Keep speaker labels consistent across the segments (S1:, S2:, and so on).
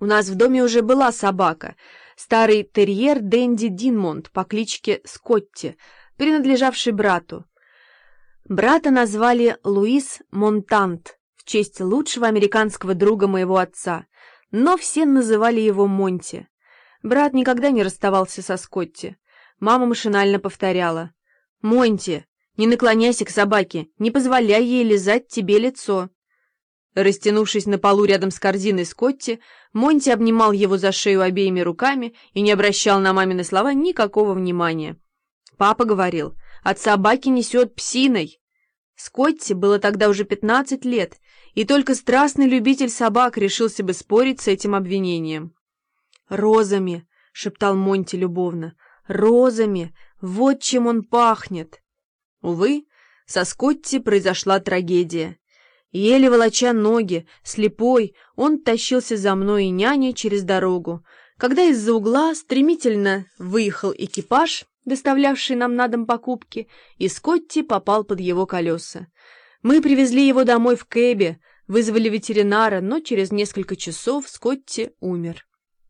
S1: У нас в доме уже была собака, старый терьер Дэнди Динмонт по кличке Скотти, принадлежавший брату. Брата назвали Луис Монтант в честь лучшего американского друга моего отца, но все называли его Монти. Брат никогда не расставался со Скотти. Мама машинально повторяла: «Монти, не наклоняйся к собаке, не позволяй ей лизать тебе лицо». Растянувшись на полу рядом с корзиной Скотти, Монти обнимал его за шею обеими руками и не обращал на мамины слова никакого внимания. Папа говорил: «От собаки несет псиной». Скотти было тогда уже 15 лет, и только страстный любитель собак решился бы спорить с этим обвинением. «Розами», — шептал Монти любовно, — «розами, вот чем он пахнет». Увы, со Скотти произошла трагедия. Еле волоча ноги, слепой, он тащился за мной и няней через дорогу, когда из-за угла стремительно выехал экипаж, доставлявший нам на дом покупки, и Скотти попал под его колеса. Мы привезли его домой в кэбе, вызвали ветеринара, но через несколько часов Скотти умер.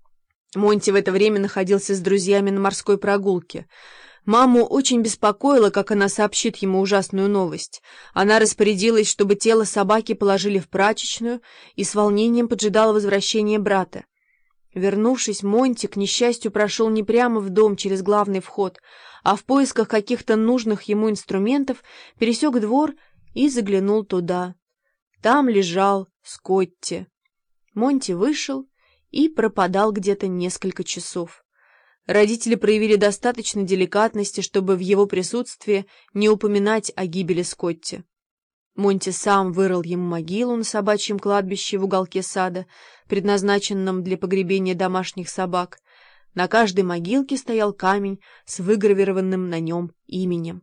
S1: Монти в это время находился с друзьями на морской прогулке. Маму очень беспокоило, как она сообщит ему ужасную новость. Она распорядилась, чтобы тело собаки положили в прачечную, и с волнением поджидала возвращения брата. Вернувшись, Монти, к несчастью, прошел не прямо в дом через главный вход, а в поисках каких-то нужных ему инструментов пересек двор и заглянул туда. Там лежал Скотти. Монти вышел и пропадал где-то несколько часов. Родители проявили достаточно деликатности, чтобы в его присутствии не упоминать о гибели Скотти. Монти сам вырыл ему могилу на собачьем кладбище в уголке сада, предназначенном для погребения домашних собак. На каждой могилке стоял камень с выгравированным на нем именем.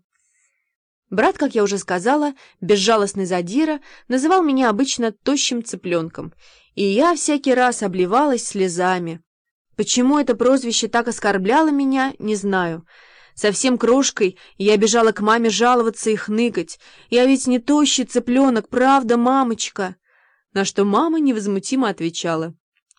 S1: Брат, как я уже сказала, безжалостный задира, называл меня обычно тощим цыпленком, и я всякий раз обливалась слезами. Почему это прозвище так оскорбляло меня, не знаю. Совсем крошкой я бежала к маме жаловаться и хныкать. «Я ведь не тощий цыпленок, правда, мамочка?» На что мама невозмутимо отвечала: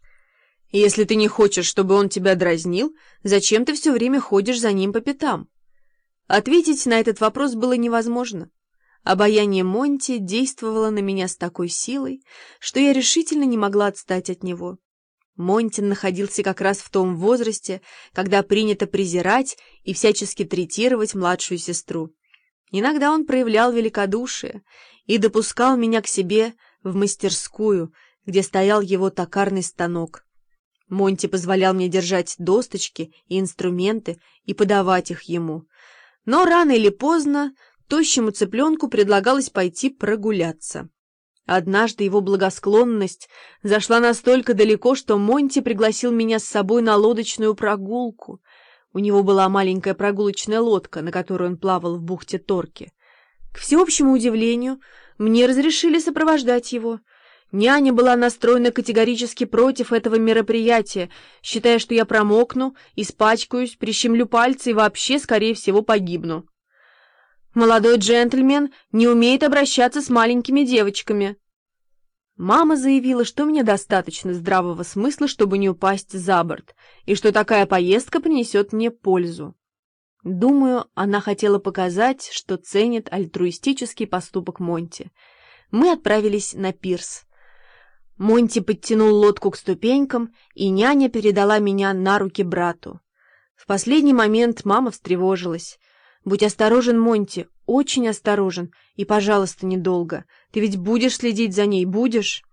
S1: «Если ты не хочешь, чтобы он тебя дразнил, зачем ты все время ходишь за ним по пятам?» Ответить на этот вопрос было невозможно. Обаяние Монти действовало на меня с такой силой, что я решительно не могла отстать от него. Монти находился как раз в том возрасте, когда принято презирать и всячески третировать младшую сестру. Иногда он проявлял великодушие и допускал меня к себе в мастерскую, где стоял его токарный станок. Монти позволял мне держать досточки и инструменты и подавать их ему. Но рано или поздно тощему цыпленку предлагалось пойти прогуляться. Однажды его благосклонность зашла настолько далеко, что Монти пригласил меня с собой на лодочную прогулку. У него была маленькая прогулочная лодка, на которой он плавал в бухте Торки. К всеобщему удивлению, мне разрешили сопровождать его. Няня была настроена категорически против этого мероприятия, считая, что я промокну, испачкаюсь, прищемлю пальцы и вообще, скорее всего, погибну. «Молодой джентльмен не умеет обращаться с маленькими девочками». Мама заявила, что мне достаточно здравого смысла, чтобы не упасть за борт, и что такая поездка принесет мне пользу. Думаю, она хотела показать, что ценит альтруистический поступок Монти. Мы отправились на пирс. Монти подтянул лодку к ступенькам, и няня передала меня на руки брату. В последний момент мама встревожилась. «Будь осторожен, Монти, очень осторожен, и, пожалуйста, недолго. Ты ведь будешь следить за ней, будешь?»